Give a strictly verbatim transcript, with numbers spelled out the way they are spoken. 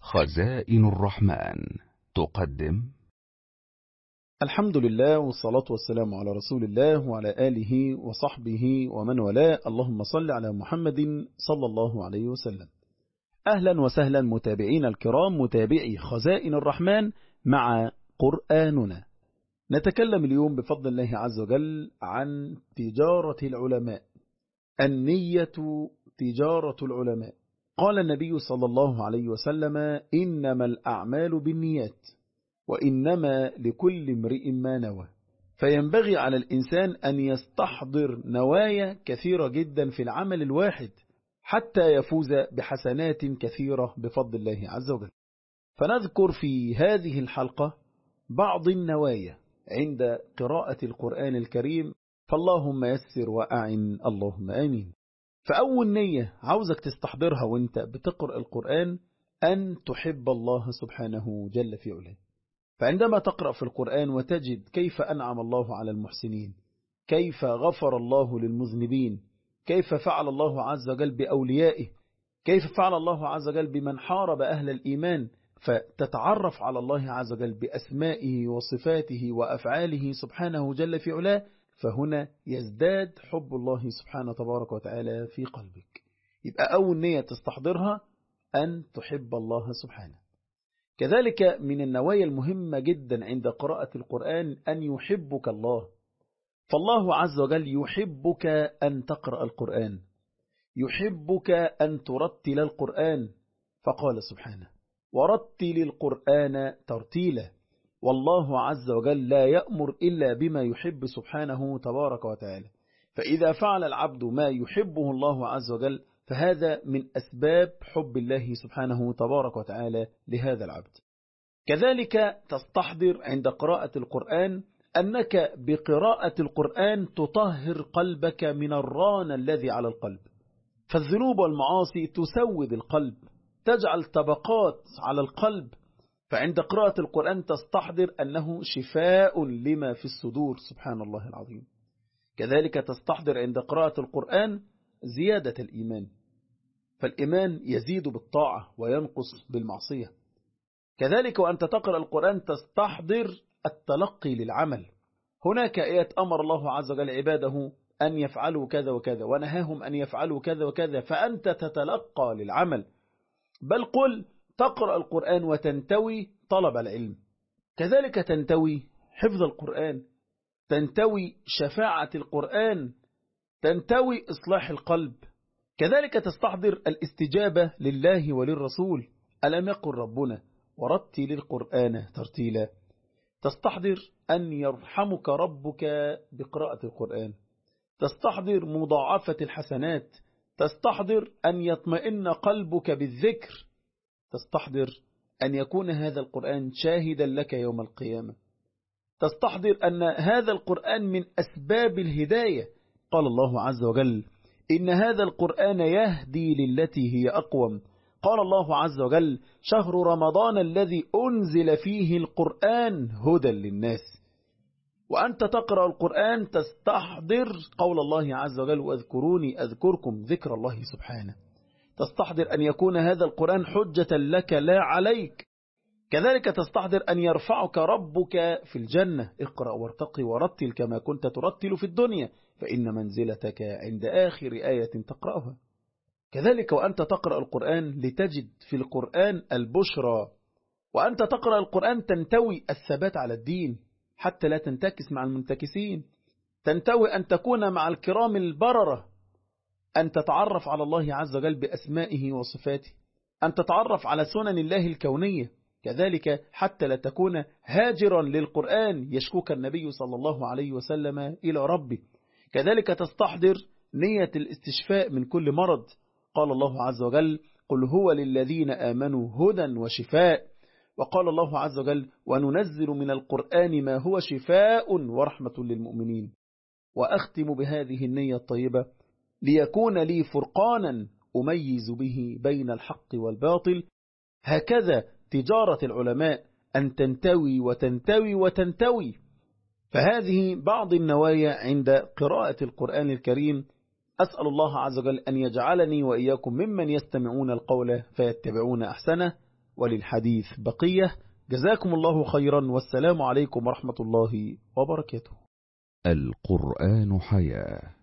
خزائن الرحمن تقدم. الحمد لله والصلاة والسلام على رسول الله وعلى آله وصحبه ومن والاه. اللهم صل على محمد صلى الله عليه وسلم. أهلا وسهلا متابعين الكرام، متابعي خزائن الرحمن مع قرآننا. نتكلم اليوم بفضل الله عز وجل عن تجارة العلماء. النية تجارة العلماء. قال النبي صلى الله عليه وسلم: إنما الأعمال بالنيات وإنما لكل امرئ ما نوى. فينبغي على الإنسان أن يستحضر نوايا كثيرة جدا في العمل الواحد حتى يفوز بحسنات كثيرة بفضل الله عز وجل. فنذكر في هذه الحلقة بعض النوايا عند قراءة القرآن الكريم، فاللهم يسر وأعن، اللهم آمين. فأول نية عاوزك تستحضرها وانت بتقرأ القرآن أن تحب الله سبحانه جل في علاه. فعندما تقرأ في القرآن وتجد كيف أنعم الله على المحسنين، كيف غفر الله للمذنبين، كيف فعل الله عز وجل بأوليائه، كيف فعل الله عز وجل بمن حارب أهل الإيمان، فتتعرف على الله عز وجل بأسمائه وصفاته وأفعاله سبحانه جل في علاه، فهنا يزداد حب الله سبحانه تبارك وتعالى في قلبك. يبقى أول نية تستحضرها أن تحب الله سبحانه. كذلك من النوايا المهمة جدا عند قراءة القرآن أن يحبك الله. فالله عز وجل يحبك أن تقرأ القرآن، يحبك أن ترتل القرآن، فقال سبحانه: ورتل القرآن ترتيلا. والله عز وجل لا يأمر إلا بما يحب سبحانه تبارك وتعالى. فإذا فعل العبد ما يحبه الله عز وجل فهذا من أسباب حب الله سبحانه تبارك وتعالى لهذا العبد. كذلك تستحضر عند قراءة القرآن أنك بقراءة القرآن تطهر قلبك من الران الذي على القلب. فالذنوب والمعاصي تسود القلب، تجعل طبقات على القلب. فعند قراءة القرآن تستحضر أنه شفاء لما في الصدور، سبحان الله العظيم. كذلك تستحضر عند قراءة القرآن زيادة الإيمان، فالإيمان يزيد بالطاعة وينقص بالمعصية. كذلك وأنت تقرأ القرآن تستحضر التلقي للعمل. هناك آيات أمر الله عز وجل عباده أن يفعلوا كذا وكذا ونهاهم أن يفعلوا كذا وكذا، فأنت تتلقى للعمل. بل قل تقرأ القرآن وتنتوي طلب العلم، كذلك تنتوي حفظ القرآن، تنتوي شفاعة القرآن، تنتوي إصلاح القلب. كذلك تستحضر الاستجابة لله وللرسول. ألم يقل ربنا: ورتل القرآن ترتيلا. تستحضر أن يرحمك ربك بقراءة القرآن، تستحضر مضاعفة الحسنات، تستحضر أن يطمئن قلبك بالذكر، تستحضر أن يكون هذا القرآن شاهدا لك يوم القيامة، تستحضر أن هذا القرآن من أسباب الهداية. قال الله عز وجل: إن هذا القرآن يهدي للتي هي أقوم. قال الله عز وجل: شهر رمضان الذي أنزل فيه القرآن هدى للناس. وأنت تقرأ القرآن تستحضر قول الله عز وجل: واذكروني أذكركم، ذكر الله سبحانه. تستحضر أن يكون هذا القرآن حجة لك لا عليك. كذلك تستحضر أن يرفعك ربك في الجنة. اقرأ وارتقي ورتل كما كنت ترتل في الدنيا، فإن منزلتك عند آخر آية تقرأها. كذلك وأنت تقرأ القرآن لتجد في القرآن البشرى. وأنت تقرأ القرآن تنتوي الثبات على الدين حتى لا تنتكس مع المنتكسين، تنتوي أن تكون مع الكرام البررة، أن تتعرف على الله عز وجل بأسمائه وصفاته، أن تتعرف على سنن الله الكونية. كذلك حتى لا تكون هاجرا للقرآن يشكوك النبي صلى الله عليه وسلم إلى ربه. كذلك تستحضر نية الاستشفاء من كل مرض. قال الله عز وجل: قل هو للذين آمنوا هدى وشفاء. وقال الله عز وجل: وننزل من القرآن ما هو شفاء ورحمة للمؤمنين. وأختم بهذه النية الطيبة: ليكون لي فرقانا أميز به بين الحق والباطل. هكذا تجارة العلماء، أن تنتوي وتنتوي وتنتوي. فهذه بعض النوايا عند قراءة القرآن الكريم. أسأل الله عز وجل أن يجعلني وإياكم ممن يستمعون القول فيتبعون أحسنه. وللحديث بقية. جزاكم الله خيرا، والسلام عليكم ورحمة الله وبركاته. القرآن حياة.